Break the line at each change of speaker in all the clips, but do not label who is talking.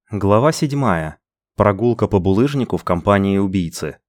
Глава 7. Прогулка по булыжнику в компании убийцы.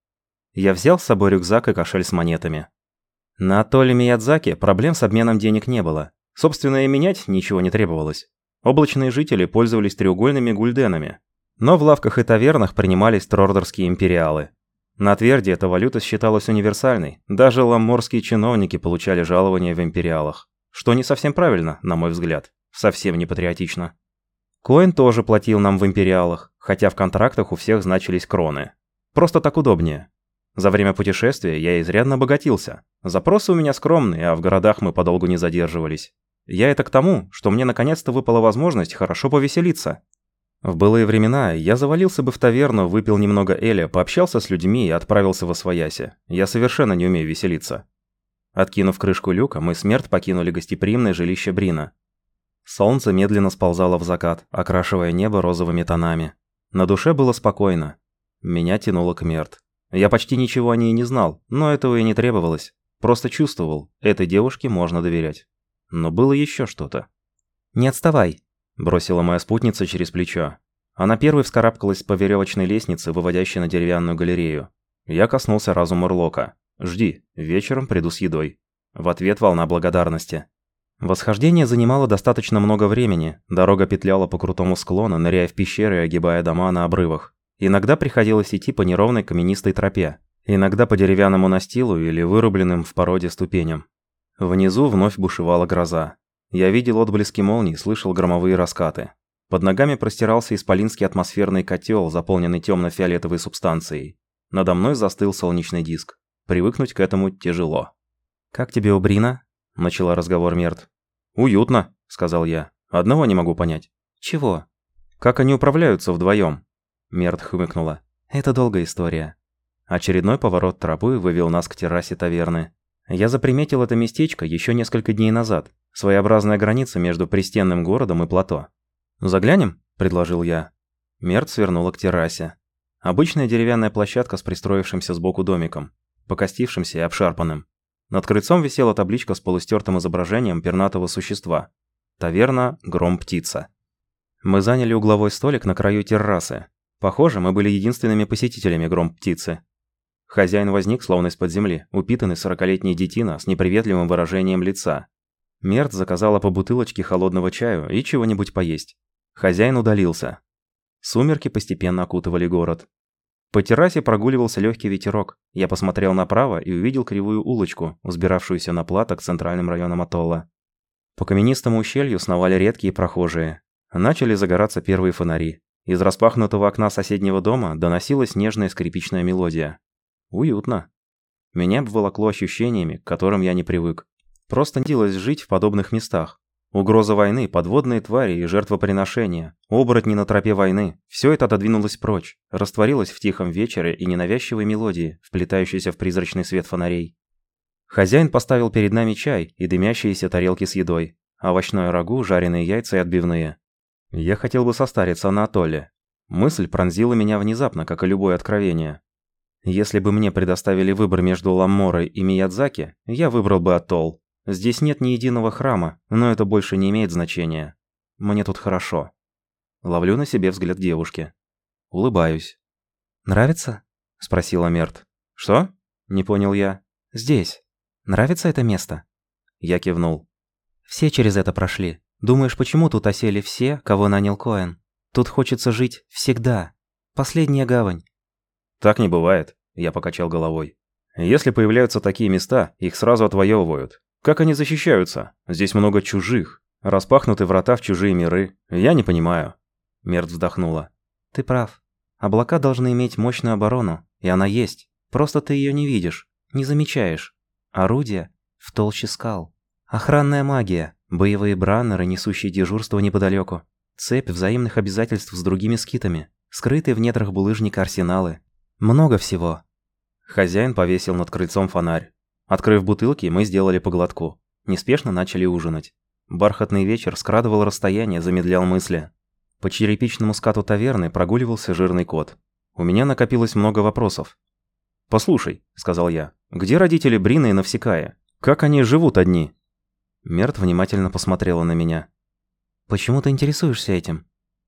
Я взял с собой рюкзак и кошель с монетами. На атолле Миядзаки проблем с обменом денег не было. Собственно, и менять ничего не требовалось. Облачные жители пользовались треугольными гульденами. Но в лавках и тавернах принимались трордерские империалы. На Тверде эта валюта считалась универсальной. Даже ламморские чиновники получали жалования в империалах. Что не совсем правильно, на мой взгляд. Совсем не патриотично. Коэн тоже платил нам в империалах, хотя в контрактах у всех значились кроны. Просто так удобнее. За время путешествия я изрядно обогатился. Запросы у меня скромные, а в городах мы подолгу не задерживались. Я это к тому, что мне наконец-то выпала возможность хорошо повеселиться. В былые времена я завалился бы в таверну, выпил немного эля, пообщался с людьми и отправился восвояси. Я совершенно не умею веселиться. Откинув крышку люка, мы с Мерт покинули гостеприимное жилище Брина. Солнце медленно сползало в закат, окрашивая небо розовыми тонами. На душе было спокойно. Меня тянуло к Мерт. Я почти ничего о ней не знал, но этого и не требовалось. Просто чувствовал, этой девушке можно доверять. Но было еще что-то. «Не отставай», – бросила моя спутница через плечо. Она первой вскарабкалась по веревочной лестнице, выводящей на деревянную галерею. Я коснулся разума Урлока. «Жди, вечером приду с едой». В ответ волна благодарности. Восхождение занимало достаточно много времени, дорога петляла по крутому склону, ныряя в пещеры и огибая дома на обрывах. Иногда приходилось идти по неровной каменистой тропе, иногда по деревянному настилу или вырубленным в породе ступеням. Внизу вновь бушевала гроза. Я видел отблески молний, слышал громовые раскаты. Под ногами простирался исполинский атмосферный котел, заполненный темно-фиолетовой субстанцией. Надо мной застыл солнечный диск. Привыкнуть к этому тяжело. «Как тебе у Брина?» – начала разговор Мерт. «Уютно», – сказал я. «Одного не могу понять». «Чего?» «Как они управляются вдвоем?» Мерт хмыкнула. «Это долгая история». Очередной поворот тропы вывел нас к террасе таверны. Я заприметил это местечко еще несколько дней назад. Своеобразная граница между пристенным городом и плато. «Заглянем?» – предложил я. Мерт свернула к террасе. Обычная деревянная площадка с пристроившимся сбоку домиком, покостившимся и обшарпанным. Над крыльцом висела табличка с полустертым изображением пернатого существа. Таверна «Гром-птица». Мы заняли угловой столик на краю террасы. Похоже, мы были единственными посетителями «Гром-птицы». Хозяин возник словно из-под земли, упитанный 40-летний детина с неприветливым выражением лица. Мерт заказала по бутылочке холодного чаю и чего-нибудь поесть. Хозяин удалился. Сумерки постепенно окутывали город. По террасе прогуливался легкий ветерок. Я посмотрел направо и увидел кривую улочку, взбиравшуюся на плато к центральным районам атолла. По каменистому ущелью сновали редкие прохожие. Начали загораться первые фонари. Из распахнутого окна соседнего дома доносилась нежная скрипичная мелодия. Уютно. Меня обволокло ощущениями, к которым я не привык. Просто нравилось жить в подобных местах. Угроза войны, подводные твари и жертвоприношения, оборотни на тропе войны – все это отодвинулось прочь, растворилось в тихом вечере и ненавязчивой мелодии, вплетающейся в призрачный свет фонарей. Хозяин поставил перед нами чай и дымящиеся тарелки с едой, овощное рагу, жареные яйца и отбивные. Я хотел бы состариться на атолле. Мысль пронзила меня внезапно, как и любое откровение. Если бы мне предоставили выбор между Ламморой и Миядзаки, я выбрал бы атолл. Здесь нет ни единого храма, но это больше не имеет значения. Мне тут хорошо. Ловлю на себе взгляд девушки. Улыбаюсь. «Нравится?» – спросила Мерт. «Что?» – не понял я. «Здесь. Нравится это место?» Я кивнул. «Все через это прошли. Думаешь, почему тут осели все, кого нанял Коэн? Тут хочется жить всегда. Последняя гавань». «Так не бывает», – я покачал головой. «Если появляются такие места, их сразу отвоевывают. Как они защищаются? Здесь много чужих. Распахнуты врата в чужие миры. Я не понимаю». Мерт вздохнула. «Ты прав. Облака должны иметь мощную оборону, и она есть. Просто ты ее не видишь, не замечаешь. Орудия в толще скал. Охранная магия, боевые браннеры, несущие дежурство неподалеку. Цепь взаимных обязательств с другими скитами, скрытые в недрах булыжника арсеналы. Много всего». Хозяин повесил над крыльцом фонарь. Открыв бутылки, мы сделали по глотку. Неспешно начали ужинать. Бархатный вечер скрадывал расстояние, замедлял мысли. По черепичному скату таверны прогуливался жирный кот. У меня накопилось много вопросов. «Послушай», — сказал я, — «где родители Брина и Навсекая? Как они живут одни?» Мерт внимательно посмотрела на меня. «Почему ты интересуешься этим?»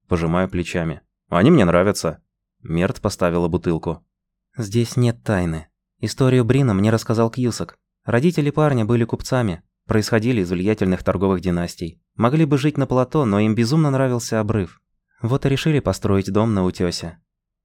Пожимаю плечами. Они мне нравятся. Мерт поставила бутылку.
Здесь нет тайны. Историю Брина мне рассказал Кьюсак. Родители парня были купцами, происходили из влиятельных торговых династий. Могли бы жить на плато, но им безумно нравился обрыв. Вот и решили построить дом на утёсе.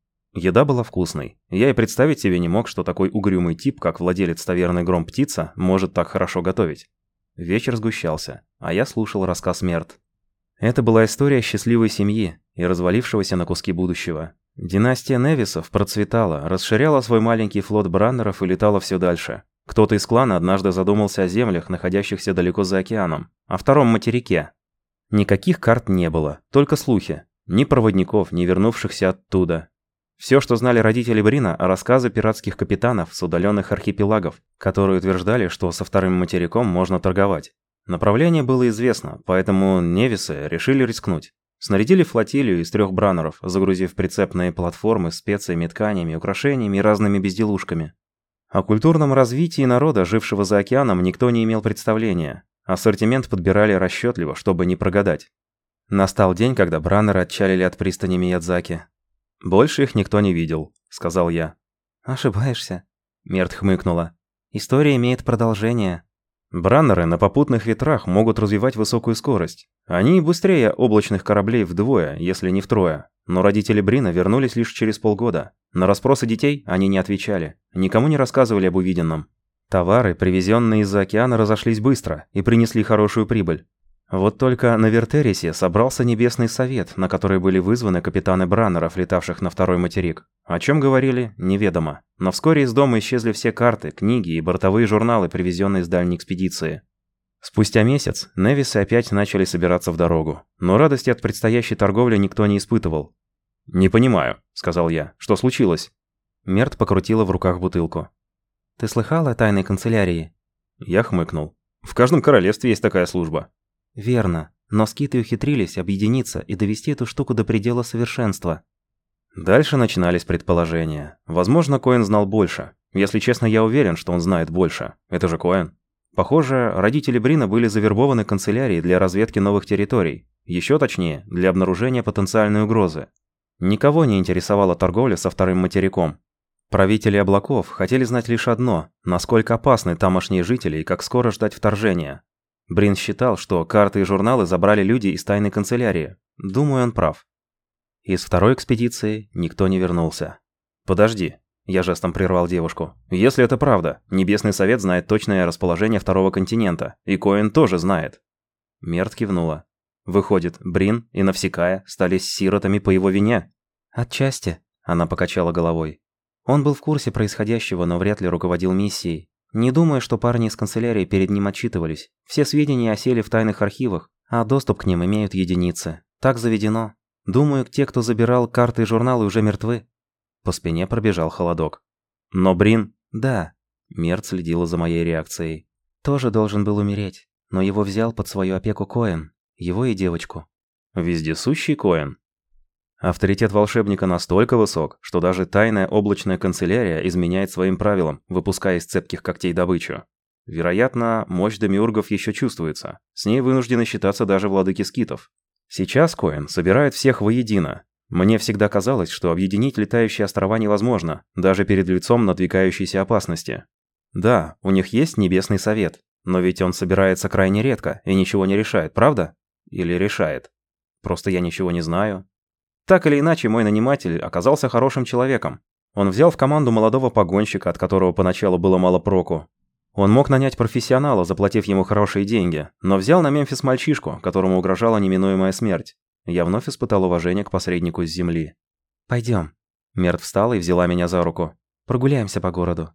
Еда была вкусной. Я и представить себе не мог, что такой угрюмый тип, как владелец таверны Гром-Птица, может так хорошо готовить. Вечер сгущался, а я слушал рассказ Мерт. Это была история счастливой семьи и развалившегося на куски будущего. Династия Невисов процветала, расширяла свой маленький флот браннеров и летала все дальше. Кто-то из клана однажды задумался о землях, находящихся далеко за океаном, о втором материке. Никаких карт не было, только слухи. Ни проводников, ни вернувшихся оттуда. Все, что знали родители Брина, рассказы пиратских капитанов с удаленных архипелагов, которые утверждали, что со вторым материком можно торговать. Направление было известно, поэтому Невисы решили рискнуть. Снарядили флотилию из 3 браннеров, загрузив прицепные платформы специями, тканями, украшениями и разными безделушками. О культурном развитии народа, жившего за океаном, никто не имел представления. Ассортимент подбирали расчетливо, чтобы не прогадать. Настал день, когда браннеры отчалили от пристани Миядзаки. «Больше их никто не видел», — сказал я.
«Ошибаешься», — Мерт хмыкнула. «История имеет продолжение».
Браннеры на попутных ветрах могут развивать высокую скорость. Они быстрее облачных кораблей вдвое, если не втрое. Но родители Брина вернулись лишь через полгода. На расспросы детей они не отвечали, никому не рассказывали об увиденном. Товары, привезенные из-за океана, разошлись быстро и принесли хорошую прибыль. Вот только на Вертерисе собрался Небесный Совет, на который были вызваны капитаны браннеров, летавших на второй материк. О чем говорили, неведомо. Но вскоре из дома исчезли все карты, книги и бортовые журналы, привезенные с дальней экспедиции. Спустя месяц Невисы опять начали собираться в дорогу, но радости от предстоящей торговли никто не испытывал. «Не понимаю», — сказал я, — «что случилось?» Мерт покрутила в руках бутылку.
«Ты слыхал о тайной канцелярии?»
Я хмыкнул. «В каждом королевстве есть такая служба».
«Верно, но скиты ухитрились объединиться и довести эту штуку до предела совершенства».
Дальше начинались предположения. Возможно, Коэн знал больше. Если честно, я уверен, что он знает больше. Это же Коэн. Похоже, родители Брина были завербованы канцелярией для разведки новых территорий. Еще точнее, для обнаружения потенциальной угрозы. Никого не интересовала торговля со вторым материком. Правители облаков хотели знать лишь одно – насколько опасны тамошние жители и как скоро ждать вторжения. Брин считал, что карты и журналы забрали люди из тайной канцелярии. Думаю, он прав. Из второй экспедиции никто не вернулся. «Подожди», – я жестом прервал девушку. «Если это правда, Небесный Совет знает точное расположение второго континента, и Коэн тоже знает». Мерт кивнула. «Выходит, Брин и Навсекая стали сиротами по его вине?»
«Отчасти», –
она покачала головой.
«Он был в курсе происходящего, но вряд ли руководил миссией. Не думаю, что парни из канцелярии перед ним отчитывались. Все сведения осели в тайных архивах, а доступ к ним имеют единицы. Так заведено. Думаю, те, кто забирал карты и журналы, уже мертвы». По спине пробежал холодок. «Но Брин...» «Да». Мерт следила за моей реакцией. «Тоже должен был умереть, но его взял под свою опеку Коэн, его и девочку».
«Вездесущий Коэн». Авторитет волшебника настолько высок, что даже тайная облачная канцелярия изменяет своим правилам, выпуская из цепких когтей добычу. Вероятно, мощь демиургов еще чувствуется. С ней вынуждены считаться даже владыки скитов. Сейчас Коэн собирает всех воедино. Мне всегда казалось, что объединить летающие острова невозможно, даже перед лицом надвигающейся опасности. Да, у них есть Небесный Совет, но ведь он собирается крайне редко и ничего не решает, правда? Или решает? Просто я ничего не знаю. Так или иначе, мой наниматель оказался хорошим человеком. Он взял в команду молодого погонщика, от которого поначалу было мало проку. Он мог нанять профессионала, заплатив ему хорошие деньги, но взял на Мемфис мальчишку, которому угрожала неминуемая смерть. Я вновь испытал уважение к посреднику с земли. «Пойдем». Мерт встала и взяла меня за руку. «Прогуляемся по городу».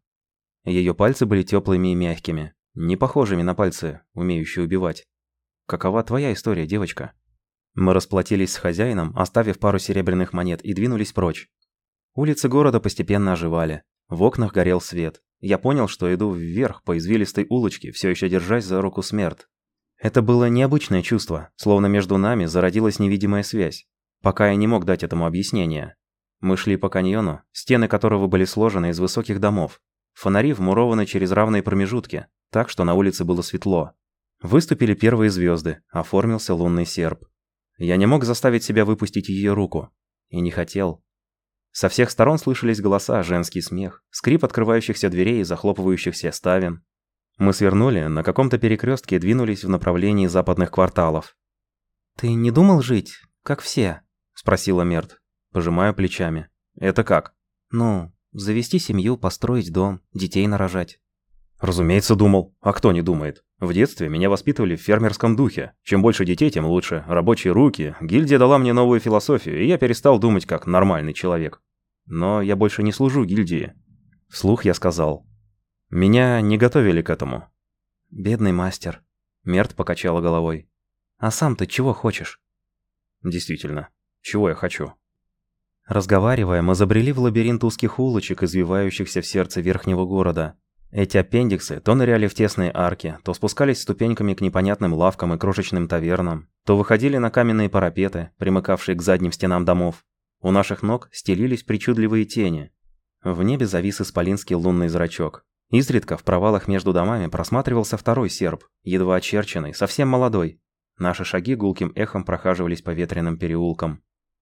Ее пальцы были теплыми и мягкими, не похожими на пальцы, умеющие убивать. «Какова твоя история, девочка?» Мы расплатились с хозяином, оставив пару серебряных монет, и двинулись прочь. Улицы города постепенно оживали. В окнах горел свет. Я понял, что иду вверх по извилистой улочке, все еще держась за руку Смерт. Это было необычное чувство, словно между нами зародилась невидимая связь. Пока я не мог дать этому объяснение. Мы шли по каньону, стены которого были сложены из высоких домов. Фонари вмурованы через равные промежутки, так что на улице было светло. Выступили первые звезды, оформился лунный серп. Я не мог заставить себя выпустить ее руку. И не хотел. Со всех сторон слышались голоса, женский смех, скрип открывающихся дверей и захлопывающихся ставен. Мы свернули, на каком-то перекрестке двинулись в направлении западных кварталов.
«Ты не думал жить, как все?»
– спросила Мерт, пожимая плечами. «Это как?»
«Ну, завести семью, построить дом, детей нарожать».
«Разумеется, думал. А кто не думает? В детстве меня воспитывали в фермерском духе. Чем больше детей, тем лучше. Рабочие руки. Гильдия дала мне новую философию, и я перестал думать как нормальный человек. Но я больше не служу гильдии». Вслух я сказал. «Меня не готовили к этому».
«Бедный мастер», — Мерт покачала головой. «А сам ты чего хочешь?»
«Действительно, чего я хочу?»
Разговаривая, мы забрели в лабиринт узких улочек, извивающихся в сердце верхнего города. Эти аппендиксы то ныряли в тесные арки, то спускались ступеньками к непонятным лавкам и крошечным тавернам, то выходили на каменные парапеты, примыкавшие к задним стенам домов. У наших ног стелились причудливые тени. В небе завис исполинский лунный зрачок. Изредка в провалах между домами просматривался второй серп, едва очерченный, совсем молодой. Наши шаги гулким эхом прохаживались по ветреным переулкам.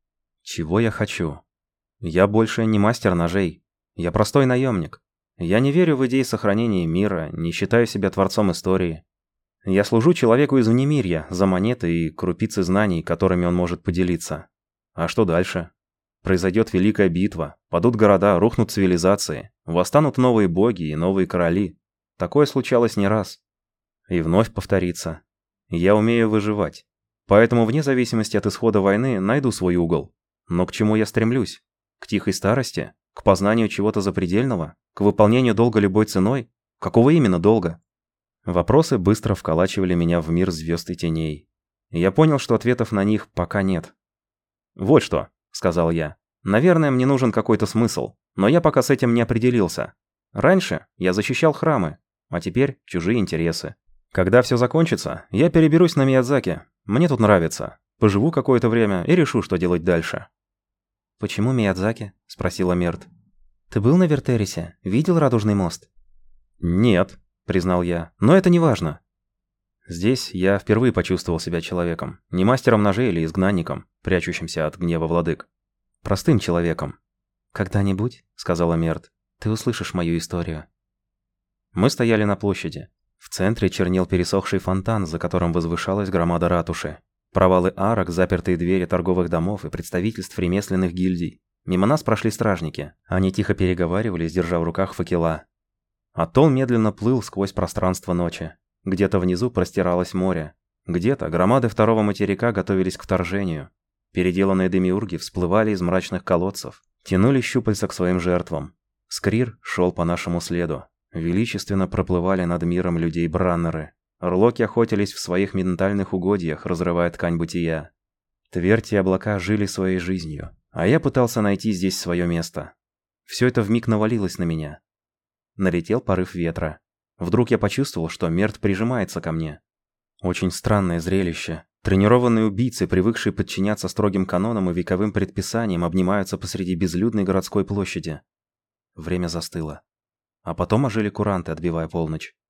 Чего я хочу? Я больше не мастер ножей. Я простой наемник. Я не верю в идеи сохранения мира, не считаю себя творцом истории. Я служу человеку из внемирья за монеты и крупицы знаний, которыми он может поделиться. А что дальше? Произойдет великая битва, падут города, рухнут цивилизации, восстанут новые боги и новые короли. Такое случалось не раз. И вновь повторится. Я умею выживать. Поэтому вне зависимости от исхода войны найду свой угол. Но к чему я стремлюсь? К тихой старости? К познанию чего-то запредельного? К выполнению долга любой ценой? Какого именно долга? Вопросы быстро вколачивали меня в мир звезд и теней. Я понял, что ответов на них пока нет. «Вот что», — сказал я. «Наверное, мне нужен какой-то смысл, но я пока с этим не определился. Раньше я защищал храмы, а теперь чужие интересы. Когда все закончится, я переберусь на Миядзаки. Мне тут нравится. Поживу какое-то время и решу, что делать дальше». «Почему Миядзаки?» – спросила Мерт. «Ты был на Вертерисе? Видел Радужный мост?»
«Нет», – признал я, – «но это не важно. Здесь я впервые почувствовал себя человеком. Не мастером ножей или изгнанником, прячущимся от гнева владык. Простым человеком».
«Когда-нибудь, — сказала Мерт, — ты услышишь мою историю».
Мы стояли на площади. В центре чернел пересохший фонтан, за которым возвышалась громада ратуши. Провалы арок, запертые двери торговых домов и представительств ремесленных гильдий. Мимо нас прошли стражники. Они тихо переговаривались, держа в руках факела. Атолл медленно плыл сквозь пространство ночи. Где-то внизу простиралось море. Где-то громады второго материка готовились к вторжению. Переделанные демиурги всплывали из мрачных колодцев, тянули щупальца к своим жертвам. Скрир шел по нашему следу. Величественно проплывали над миром людей Браннеры. Орлоки охотились в своих ментальных угодьях, разрывая ткань бытия. Твердь и облака жили своей жизнью, а я пытался найти здесь свое место. Все это вмиг навалилось на меня. Налетел порыв ветра. Вдруг я почувствовал, что Мерт прижимается ко мне. Очень странное зрелище. Тренированные убийцы, привыкшие подчиняться строгим канонам и вековым предписаниям, обнимаются посреди безлюдной городской площади. Время застыло. А потом ожили куранты, отбивая полночь.